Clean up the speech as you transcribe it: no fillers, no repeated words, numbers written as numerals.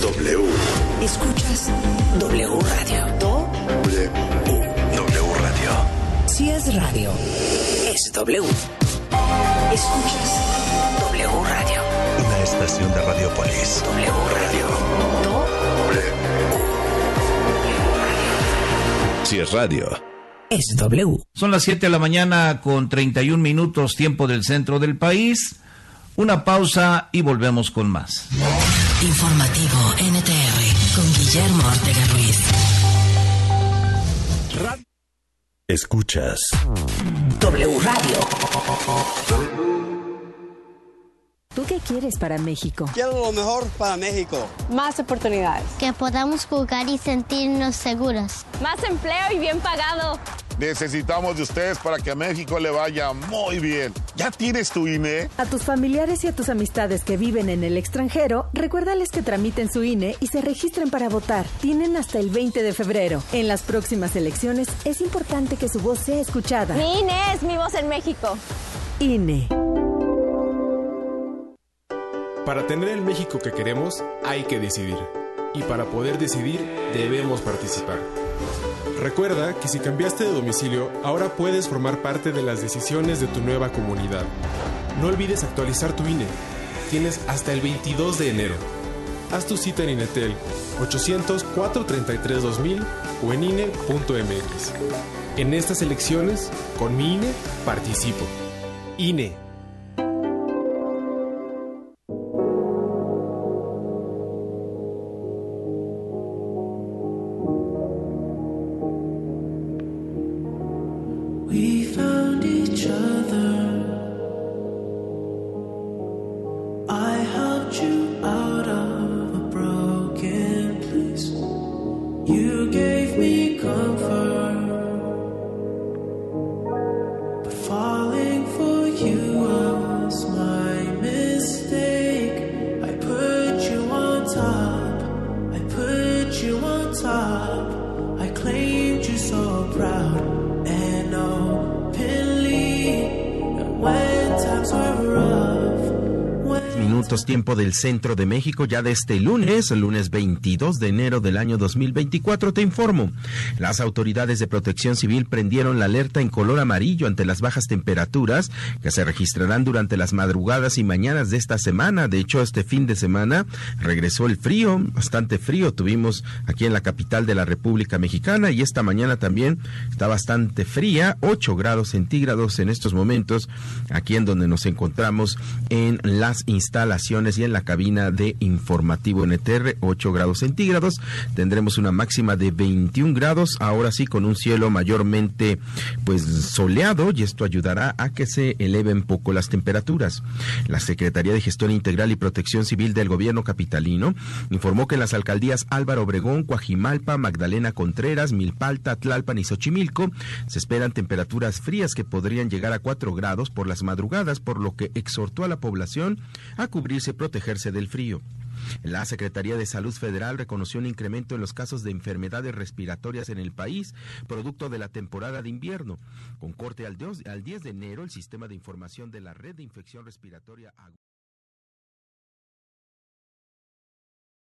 W. Escuchas W Radio. W. W Radio. Si es radio, es W. Escuchas W Radio. Una estación de Radiopolis. W Radio. W. Si es radio, Es W. Son las 7 de la mañana con 31 minutos, tiempo del centro del país. Una pausa y volvemos con más. Informativo NTR con Guillermo Ortega Ruiz. Escuchas W Radio. ¿Tú qué quieres para México? Quiero lo mejor para México. Más oportunidades. Que podamos jugar y sentirnos seguros. Más empleo y bien pagado. Necesitamos de ustedes para que a México le vaya muy bien. ¿Ya tienes tu INE? A tus familiares y a tus amistades que viven en el extranjero, recuérdales que tramiten su INE y se registren para votar. Tienen hasta el 20 de febrero. En las próximas elecciones es importante que su voz sea escuchada. Mi INE es mi voz en México. INE. Para tener el México que queremos, hay que decidir. Y para poder decidir, debemos participar. Recuerda que si cambiaste de domicilio, ahora puedes formar parte de las decisiones de tu nueva comunidad. No olvides actualizar tu INE. Tienes hasta el 22 de enero. Haz tu cita en INETEL 800-433-2000 o en INE.mx. En estas elecciones, con mi INE, participo. INE. Tiempo del centro de México, ya de este lunes 22 de enero del año 2024, te informo. Las autoridades de protección civil prendieron la alerta en color amarillo ante las bajas temperaturas que se registrarán durante las madrugadas y mañanas de esta semana. De hecho, este fin de semana regresó el frío, bastante frío tuvimos aquí en la capital de la República Mexicana, y esta mañana también está bastante fría, 8 grados centígrados en estos momentos, aquí en donde nos encontramos en las instalaciones y en la cabina de Informativo NTR, 8 grados centígrados. Tendremos una máxima de 21 grados, ahora sí con un cielo mayormente pues soleado, y esto ayudará a que se eleven poco las temperaturas. La Secretaría de Gestión Integral y Protección Civil del Gobierno capitalino informó que en las alcaldías Álvaro Obregón, Coajimalpa, Magdalena Contreras, Milpalta, Tlalpan y Xochimilco se esperan temperaturas frías que podrían llegar a 4 grados por las madrugadas, por lo que exhortó a la población a cubrirse y protegerse del frío. La Secretaría de Salud Federal reconoció un incremento en los casos de enfermedades respiratorias en el país, producto de la temporada de invierno. Con corte al 10 de enero, el sistema de información de la Red de Infección Respiratoria